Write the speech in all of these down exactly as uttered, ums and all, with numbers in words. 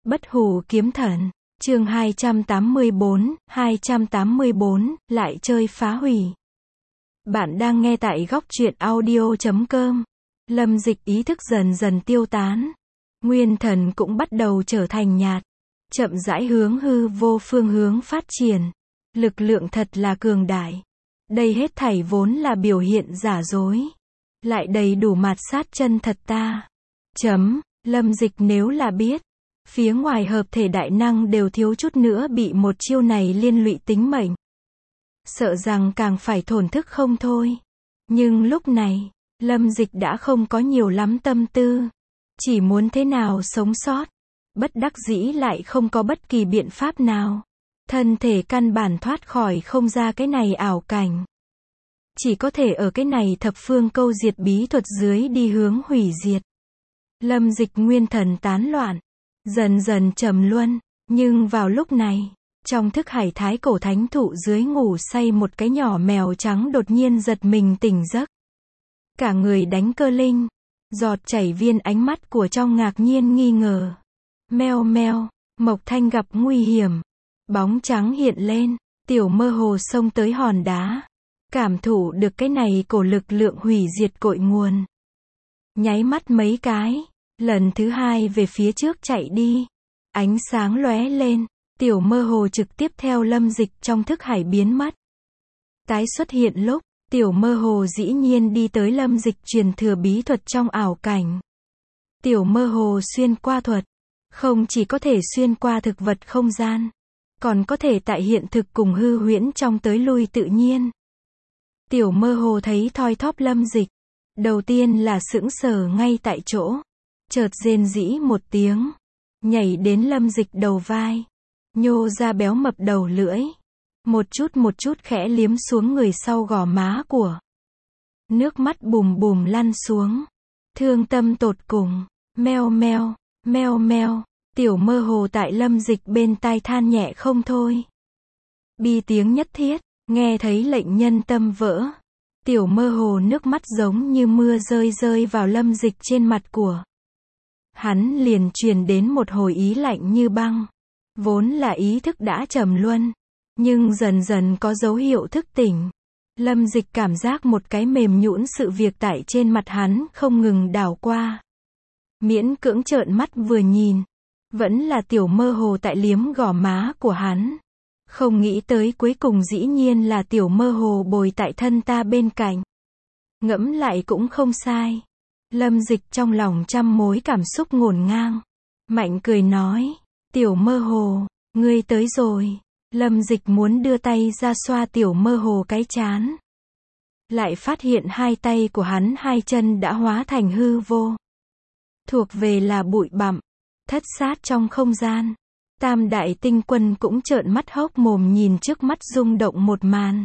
Bất hủ kiếm thần, chương hai trăm tám mươi bốn, hai trăm tám mươi bốn, lại chơi phá hủy. Bạn đang nghe tại góc truyện audio chấm com. Lâm Dịch ý thức dần dần tiêu tán. Nguyên thần cũng bắt đầu trở thành nhạt. Chậm rãi hướng hư vô phương hướng phát triển. Lực lượng thật là cường đại. Đây hết thảy vốn là biểu hiện giả dối. Lại đầy đủ mạt sát chân thật ta. Chấm, Lâm Dịch nếu là biết. Phía ngoài hợp thể đại năng đều thiếu chút nữa bị một chiêu này liên lụy tính mệnh. Sợ rằng càng phải thổn thức không thôi. Nhưng lúc này, Lâm Dịch đã không có nhiều lắm tâm tư. Chỉ muốn thế nào sống sót. Bất đắc dĩ lại không có bất kỳ biện pháp nào. Thân thể căn bản thoát khỏi không ra cái này ảo cảnh. Chỉ có thể ở cái này thập phương câu diệt bí thuật dưới đi hướng hủy diệt. Lâm Dịch nguyên thần tán loạn. Dần dần trầm luân. Nhưng vào lúc này, trong thức hải thái cổ thánh thụ dưới ngủ say một cái nhỏ mèo trắng đột nhiên giật mình tỉnh giấc. Cả người đánh cơ linh. Giọt chảy viên ánh mắt của trong ngạc nhiên nghi ngờ. Meo meo, Mộc Thanh gặp nguy hiểm. Bóng trắng hiện lên, tiểu mơ hồ xông tới hòn đá. Cảm thụ được cái này cổ lực lượng hủy diệt cội nguồn. Nháy mắt mấy cái, lần thứ hai về phía trước chạy đi. Ánh sáng lóe lên, tiểu mơ hồ trực tiếp theo Lâm Dịch trong thức hải biến mất. Tái xuất hiện lúc, tiểu mơ hồ dĩ nhiên đi tới Lâm Dịch truyền thừa bí thuật trong ảo cảnh. Tiểu mơ hồ xuyên qua thuật, không chỉ có thể xuyên qua thực vật không gian, còn có thể tại hiện thực cùng hư huyễn trong tới lui tự nhiên. Tiểu mơ hồ thấy thoi thóp Lâm Dịch, đầu tiên là sững sờ ngay tại chỗ, chợt rên rỉ một tiếng, nhảy đến Lâm Dịch đầu vai, nhô ra béo mập đầu lưỡi, một chút một chút khẽ liếm xuống người sau gò má của. Nước mắt bùm bùm lăn xuống, thương tâm tột cùng, meo meo, meo meo, tiểu mơ hồ tại Lâm Dịch bên tai than nhẹ không thôi. Bi tiếng nhất thiết, nghe thấy lệnh nhân tâm vỡ. Tiểu mơ hồ nước mắt giống như mưa rơi rơi vào Lâm Dịch trên mặt của. Hắn liền truyền đến một hồi ý lạnh như băng. Vốn là ý thức đã trầm luân, nhưng dần dần có dấu hiệu thức tỉnh. Lâm Dịch cảm giác một cái mềm nhũn sự việc tại trên mặt hắn không ngừng đảo qua. Miễn cưỡng trợn mắt vừa nhìn, vẫn là tiểu mơ hồ tại liếm gò má của hắn. Không nghĩ tới cuối cùng dĩ nhiên là tiểu mơ hồ bồi tại thân ta bên cạnh. Ngẫm lại cũng không sai. Lâm Dịch trong lòng trăm mối cảm xúc ngổn ngang. Mạnh cười nói, tiểu mơ hồ, ngươi tới rồi. Lâm Dịch muốn đưa tay ra xoa tiểu mơ hồ cái trán. Lại phát hiện hai tay của hắn hai chân đã hóa thành hư vô. Thuộc về là bụi bặm, thất sát trong không gian. Tam đại tinh quân cũng trợn mắt hốc mồm nhìn trước mắt rung động một màn.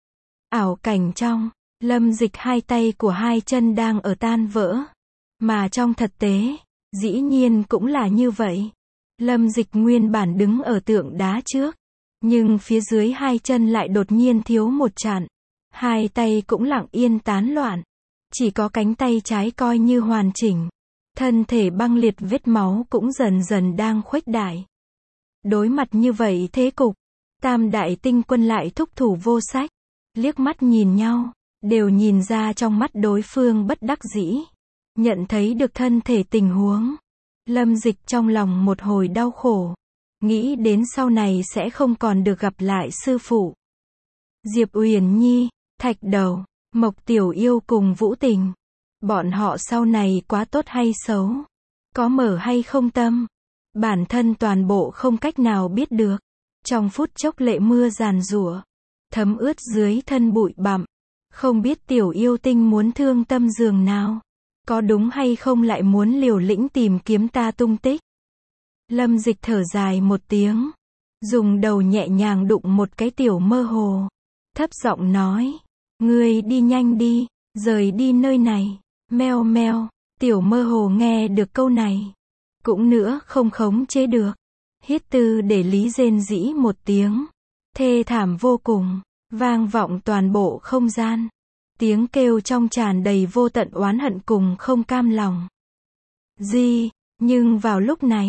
Ảo cảnh trong, Lâm Dịch hai tay của hai chân đang ở tan vỡ. Mà trong thực tế, dĩ nhiên cũng là như vậy. Lâm Dịch nguyên bản đứng ở tượng đá trước. Nhưng phía dưới hai chân lại đột nhiên thiếu một chặn. Hai tay cũng lặng yên tán loạn. Chỉ có cánh tay trái coi như hoàn chỉnh. Thân thể băng liệt vết máu cũng dần dần đang khuếch đại. Đối mặt như vậy thế cục, tam đại tinh quân lại thúc thủ vô sách, liếc mắt nhìn nhau, đều nhìn ra trong mắt đối phương bất đắc dĩ, nhận thấy được thân thể tình huống. Lâm Dịch trong lòng một hồi đau khổ, nghĩ đến sau này sẽ không còn được gặp lại sư phụ. Diệp Uyển Nhi, Thạch Đầu, Mộc Tiểu Yêu cùng Vũ Tình, bọn họ sau này quá tốt hay xấu, có mở hay không tâm, bản thân toàn bộ không cách nào biết được. Trong phút chốc lệ mưa giàn giụa, thấm ướt dưới thân bụi bặm. Không biết tiểu yêu tinh muốn thương tâm giường nào. Có đúng hay không lại muốn liều lĩnh tìm kiếm ta tung tích. Lâm Dịch thở dài một tiếng. Dùng đầu nhẹ nhàng đụng một cái tiểu mơ hồ. Thấp giọng nói. Ngươi đi nhanh đi, rời đi nơi này. Meo meo, tiểu mơ hồ nghe được câu này. Cũng nữa không khống chế được. Hít tư để lý rên rỉ một tiếng. Thê thảm vô cùng, vang vọng toàn bộ không gian. Tiếng kêu trong tràn đầy vô tận oán hận cùng không cam lòng. Di, nhưng vào lúc này,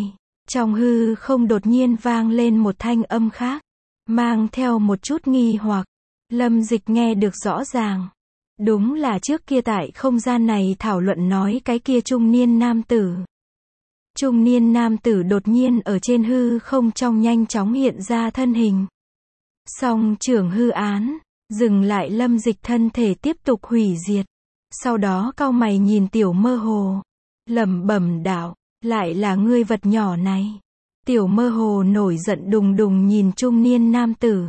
Trong hư không đột nhiên vang lên một thanh âm khác, mang theo một chút nghi hoặc. Lâm Dịch nghe được rõ ràng. Đúng là trước kia tại không gian này thảo luận nói cái kia trung niên nam tử. Trung niên nam tử đột nhiên ở trên hư không trong nhanh chóng hiện ra thân hình. Song trưởng hư án, dừng lại Lâm Dịch thân thể tiếp tục hủy diệt. Sau đó cau mày nhìn Tiểu Mơ Hồ, lẩm bẩm đạo, lại là ngươi vật nhỏ này. Tiểu Mơ Hồ nổi giận đùng đùng nhìn trung niên nam tử.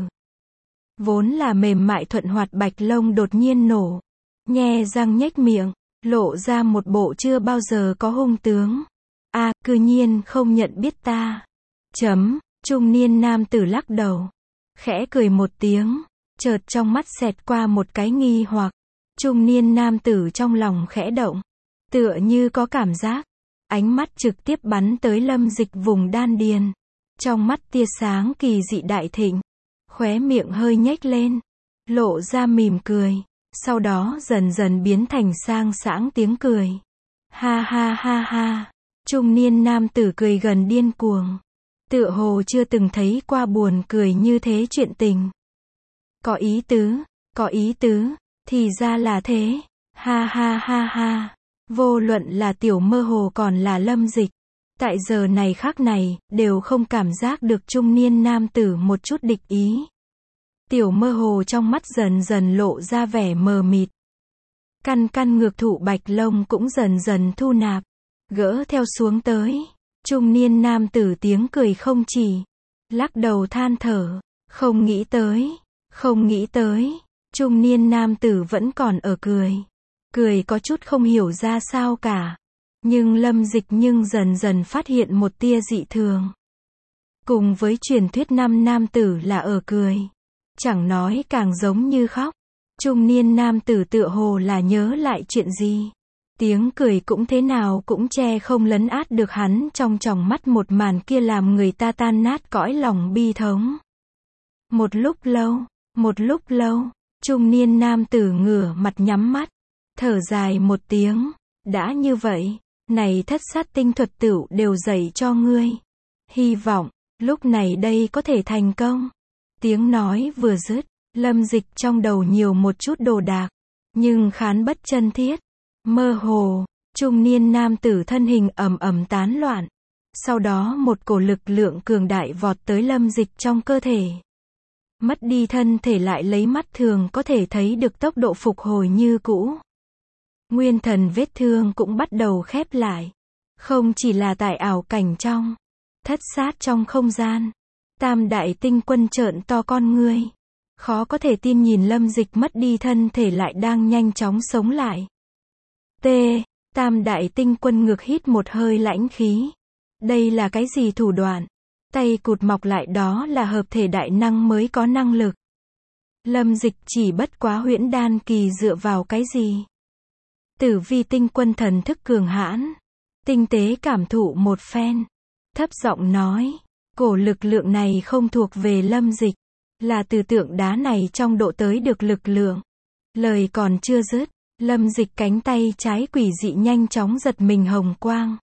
Vốn là mềm mại thuận hoạt bạch lông đột nhiên nổ, nhe răng nhếch miệng, lộ ra một bộ chưa bao giờ có hung tướng. A, à, cư nhiên không nhận biết ta. Chấm, trung niên nam tử lắc đầu, khẽ cười một tiếng, chợt trong mắt xẹt qua một cái nghi hoặc. Trung niên nam tử trong lòng khẽ động, tựa như có cảm giác, ánh mắt trực tiếp bắn tới Lâm Dịch vùng đan điền. Trong mắt tia sáng kỳ dị đại thịnh, khóe miệng hơi nhếch lên, lộ ra mỉm cười, sau đó dần dần biến thành sang sảng tiếng cười. Ha ha ha ha, trung niên nam tử cười gần điên cuồng, tựa hồ chưa từng thấy qua buồn cười như thế chuyện tình. Có ý tứ, có ý tứ, thì ra là thế, ha ha ha ha, vô luận là Tiểu Mơ Hồ còn là Lâm Dịch, tại giờ này khắc này, đều không cảm giác được trung niên nam tử một chút địch ý. Tiểu Mơ Hồ trong mắt dần dần lộ ra vẻ mờ mịt. Căn căn ngược thụ bạch lông cũng dần dần thu nạp, gỡ theo xuống tới. Trung niên nam tử tiếng cười không chỉ, lắc đầu than thở, không nghĩ tới, không nghĩ tới. Trung niên nam tử vẫn còn ở cười, cười có chút không hiểu ra sao cả. Nhưng Lâm Dịch nhưng dần dần phát hiện một tia dị thường. Cùng với truyền thuyết năm nam tử là ở cười, chẳng nói càng giống như khóc. Trung niên nam tử tựa hồ là nhớ lại chuyện gì. Tiếng cười cũng thế nào cũng che không lấn át được hắn trong tròng mắt một màn kia làm người ta tan nát cõi lòng bi thống. Một lúc lâu, một lúc lâu, trung niên nam tử ngửa mặt nhắm mắt, thở dài một tiếng, đã như vậy, này thất sát tinh thuật tửu đều dạy cho ngươi. Hy vọng, lúc này đây có thể thành công. Tiếng nói vừa dứt, Lâm Dịch trong đầu nhiều một chút đồ đạc, nhưng khán bất chân thiết. Mơ hồ, trung niên nam tử thân hình ầm ầm tán loạn. Sau đó một cổ lực lượng cường đại vọt tới Lâm Dịch trong cơ thể. Mất đi thân thể lại lấy mắt thường có thể thấy được tốc độ phục hồi như cũ. Nguyên thần vết thương cũng bắt đầu khép lại. Không chỉ là tại ảo cảnh trong, thất sát trong không gian. Tam đại tinh quân trợn to con ngươi. Khó có thể tin nhìn Lâm Dịch mất đi thân thể lại đang nhanh chóng sống lại. T. Tam đại tinh quân ngược hít một hơi lãnh khí. Đây là cái gì thủ đoạn? Tay cụt mọc lại đó là hợp thể đại năng mới có năng lực. Lâm Dịch chỉ bất quá huyễn đan kỳ dựa vào cái gì? Tử vi tinh quân thần thức cường hãn. Tinh tế cảm thụ một phen. Thấp giọng nói. Cổ lực lượng này không thuộc về Lâm Dịch. Là từ tượng đá này trong độ tới được lực lượng. Lời còn chưa dứt. Lâm Dịch cánh tay trái quỷ dị nhanh chóng giật mình hồng quang.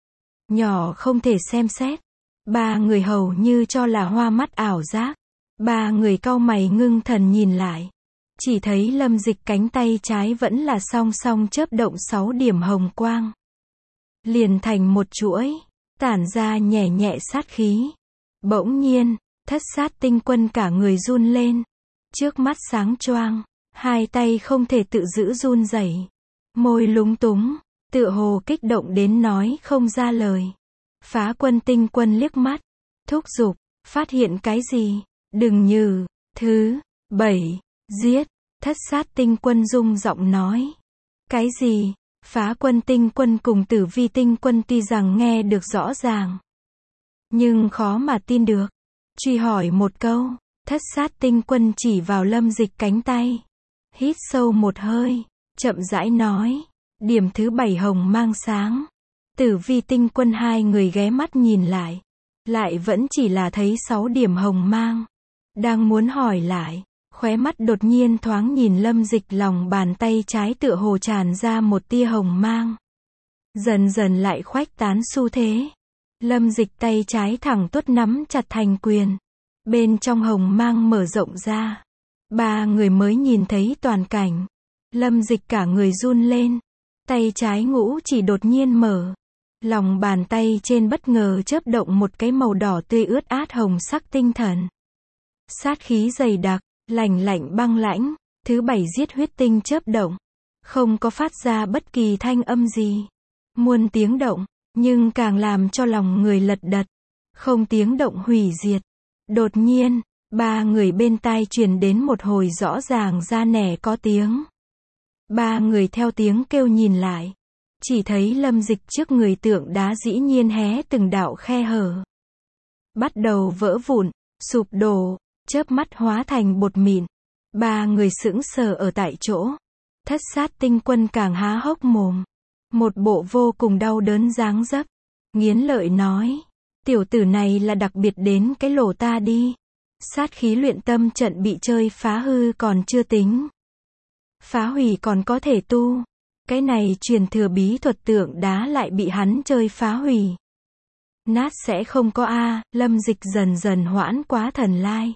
Nhỏ không thể xem xét. Ba người hầu như cho là hoa mắt ảo giác. Ba người cau mày ngưng thần nhìn lại. Chỉ thấy Lâm Dịch cánh tay trái vẫn là song song chớp động sáu điểm hồng quang. Liền thành một chuỗi, tản ra nhẹ nhẹ sát khí. Bỗng nhiên, thất sát tinh quân cả người run lên. Trước mắt sáng choang, hai tay không thể tự giữ run rẩy. Môi lúng túng, tựa hồ kích động đến nói không ra lời. Phá quân tinh quân liếc mắt, thúc giục, phát hiện cái gì? Đừng như, thứ, bảy, giết, thất sát tinh quân rung giọng nói. Cái gì? Phá quân tinh quân cùng tử vi tinh quân tuy rằng nghe được rõ ràng, nhưng khó mà tin được. Truy hỏi một câu, thất sát tinh quân chỉ vào Lâm Dịch cánh tay. Hít sâu một hơi, chậm rãi nói, điểm thứ bảy hồng mang sáng. Tử vi tinh quân hai người ghé mắt nhìn lại, lại vẫn chỉ là thấy sáu điểm hồng mang. Đang muốn hỏi lại, khóe mắt đột nhiên thoáng nhìn Lâm Dịch lòng bàn tay trái tựa hồ tràn ra một tia hồng mang. Dần dần lại khuếch tán xu thế. Lâm Dịch tay trái thẳng tuốt nắm chặt thành quyền. Bên trong hồng mang mở rộng ra. Ba người mới nhìn thấy toàn cảnh. Lâm Dịch cả người run lên. Tay trái ngũ chỉ đột nhiên mở. Lòng bàn tay trên bất ngờ chớp động một cái màu đỏ tươi ướt át hồng sắc tinh thần. Sát khí dày đặc, lạnh lạnh băng lãnh, thứ bảy giết huyết tinh chớp động. Không có phát ra bất kỳ thanh âm gì. Muôn tiếng động, nhưng càng làm cho lòng người lật đật. Không tiếng động hủy diệt. Đột nhiên, ba người bên tai truyền đến một hồi rõ ràng ra nẻ có tiếng. Ba người theo tiếng kêu nhìn lại. Chỉ thấy Lâm Dịch trước người tượng đá dĩ nhiên hé từng đạo khe hở. Bắt đầu vỡ vụn, sụp đổ, chớp mắt hóa thành bột mịn. Ba người sững sờ ở tại chỗ. Thất sát tinh quân càng há hốc mồm. Một bộ vô cùng đau đớn dáng dấp. Nghiến lợi nói. Tiểu tử này là đặc biệt đến cái lỗ ta đi. Sát khí luyện tâm trận bị chơi phá hư còn chưa tính. Phá hủy còn có thể tu. Cái này truyền thừa bí thuật tượng đá lại bị hắn chơi phá hủy. Nát sẽ không có a. Lâm Dịch dần dần hoãn quá thần lai.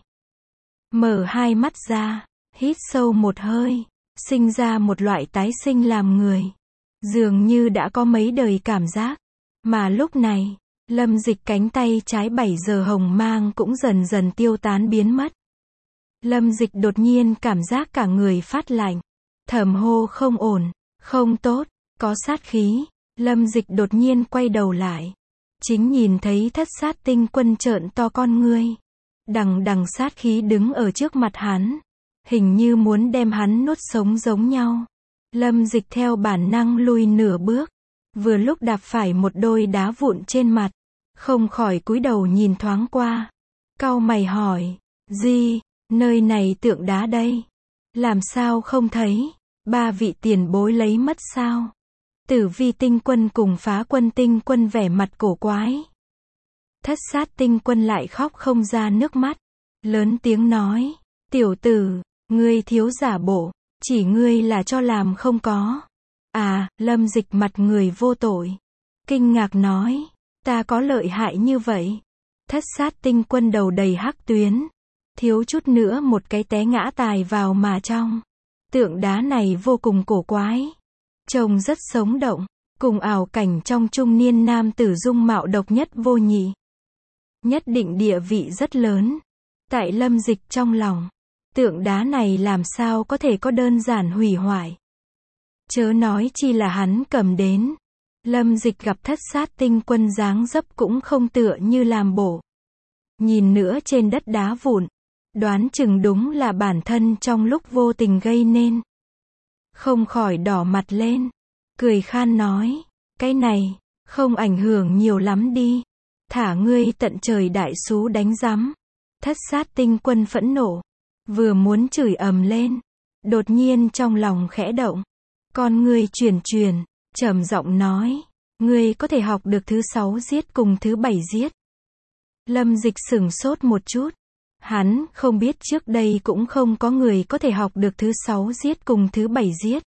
Mở hai mắt ra. Hít sâu một hơi. Sinh ra một loại tái sinh làm người. Dường như đã có mấy đời cảm giác. Mà lúc này, Lâm Dịch cánh tay trái bảy giờ hồng mang cũng dần dần tiêu tán biến mất. Lâm Dịch đột nhiên cảm giác cả người phát lạnh. Thầm hô không ổn, không tốt, có sát khí. Lâm Dịch đột nhiên quay đầu lại. Chính nhìn thấy thất sát tinh quân trợn to con ngươi. Đằng đằng sát khí đứng ở trước mặt hắn. Hình như muốn đem hắn nuốt sống giống nhau. Lâm Dịch theo bản năng lùi nửa bước. Vừa lúc đạp phải một đôi đá vụn trên mặt. Không khỏi cúi đầu nhìn thoáng qua. Cau mày hỏi. Gì, nơi này tượng đá đây? Làm sao không thấy? Ba vị tiền bối lấy mất sao? Tử Vi tinh quân cùng Phá Quân tinh quân vẻ mặt cổ quái. Thất sát tinh quân lại khóc không ra nước mắt. Lớn tiếng nói. Tiểu tử, ngươi thiếu giả bộ. Chỉ ngươi là cho làm không có. À, Lâm Dịch mặt người vô tội. Kinh ngạc nói. Ta có lợi hại như vậy? Thất sát tinh quân đầu đầy hắc tuyến. Thiếu chút nữa một cái té ngã tài vào mà trong. Tượng đá này vô cùng cổ quái. Trông rất sống động. Cùng ảo cảnh trong trung niên nam tử dung mạo độc nhất vô nhị. Nhất định địa vị rất lớn. Tại Lâm Dịch trong lòng. Tượng đá này làm sao có thể có đơn giản hủy hoại. Chớ nói chi là hắn cầm đến. Lâm Dịch gặp thất sát tinh quân dáng dấp cũng không tựa như làm bộ. Nhìn nữa trên đất đá vụn. Đoán chừng đúng là bản thân trong lúc vô tình gây nên. Không khỏi đỏ mặt lên. Cười khan nói. Cái này, không ảnh hưởng nhiều lắm đi. Thả ngươi tận trời đại xú đánh rắm. Thất sát tinh quân phẫn nộ. Vừa muốn chửi ầm lên. Đột nhiên trong lòng khẽ động. Con ngươi chuyển chuyển. Trầm giọng nói. Ngươi có thể học được thứ sáu giết cùng thứ bảy giết. Lâm Dịch sửng sốt một chút. Hắn không biết trước đây cũng không có người có thể học được thứ sáu giết cùng thứ bảy giết.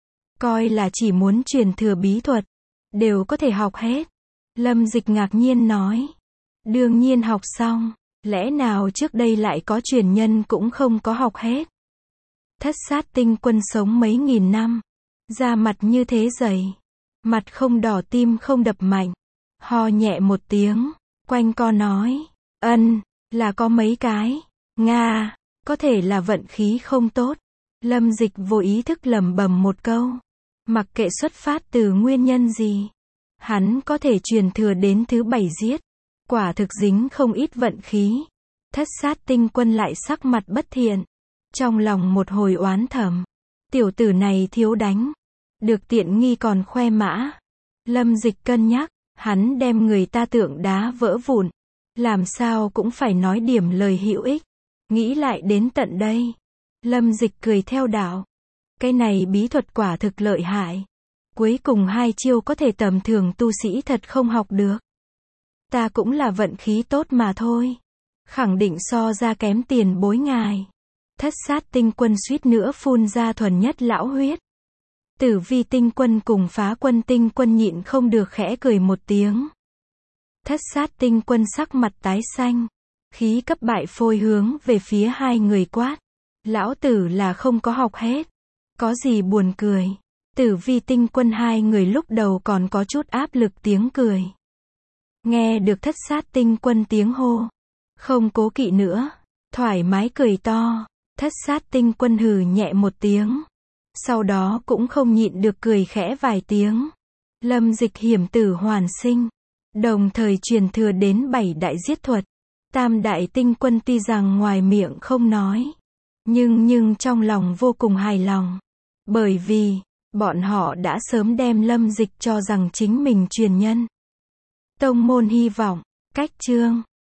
Coi là chỉ muốn truyền thừa bí thuật. Đều có thể học hết. Lâm Dịch ngạc nhiên nói. Đương nhiên học xong. Lẽ nào trước đây lại có truyền nhân cũng không có học hết. Thất sát tinh quân sống mấy nghìn năm. Da mặt như thế dày. Mặt không đỏ tim không đập mạnh. Ho nhẹ một tiếng. Quanh co nói. Ân, là có mấy cái. Nga, có thể là vận khí không tốt. Lâm Dịch vô ý thức lẩm bẩm một câu. Mặc kệ xuất phát từ nguyên nhân gì. Hắn có thể truyền thừa đến thứ bảy giết. Quả thực dính không ít vận khí. Thất sát tinh quân lại sắc mặt bất thiện. Trong lòng một hồi oán thầm. Tiểu tử này thiếu đánh. Được tiện nghi còn khoe mã. Lâm Dịch cân nhắc. Hắn đem người ta tượng đá vỡ vụn. Làm sao cũng phải nói điểm lời hữu ích. Nghĩ lại đến tận đây. Lâm Dịch cười theo đạo. Cái này bí thuật quả thực lợi hại. Cuối cùng hai chiêu có thể tầm thường tu sĩ thật không học được. Ta cũng là vận khí tốt mà thôi. Khẳng định so ra kém tiền bối ngài. Thất sát tinh quân suýt nữa phun ra thuần nhất lão huyết. Tử Vi tinh quân cùng Phá Quân tinh quân nhịn không được khẽ cười một tiếng. Thất sát tinh quân sắc mặt tái xanh. Khí cấp bại phôi hướng về phía hai người quát. Lão tử là không có học hết. Có gì buồn cười. Tử vi tinh quân hai người lúc đầu còn có chút áp lực tiếng cười. Nghe được thất sát tinh quân tiếng hô. Không cố kỵ nữa. Thoải mái cười to. Thất sát tinh quân hừ nhẹ một tiếng. Sau đó cũng không nhịn được cười khẽ vài tiếng. Lâm Dịch hiểm tử hoàn sinh. Đồng thời truyền thừa đến bảy đại giết thuật. Tam đại tinh quân tuy rằng ngoài miệng không nói. Nhưng nhưng trong lòng vô cùng hài lòng. Bởi vì, bọn họ đã sớm đem Lâm Dịch cho rằng chính mình truyền nhân. Tông môn hy vọng, cách chương.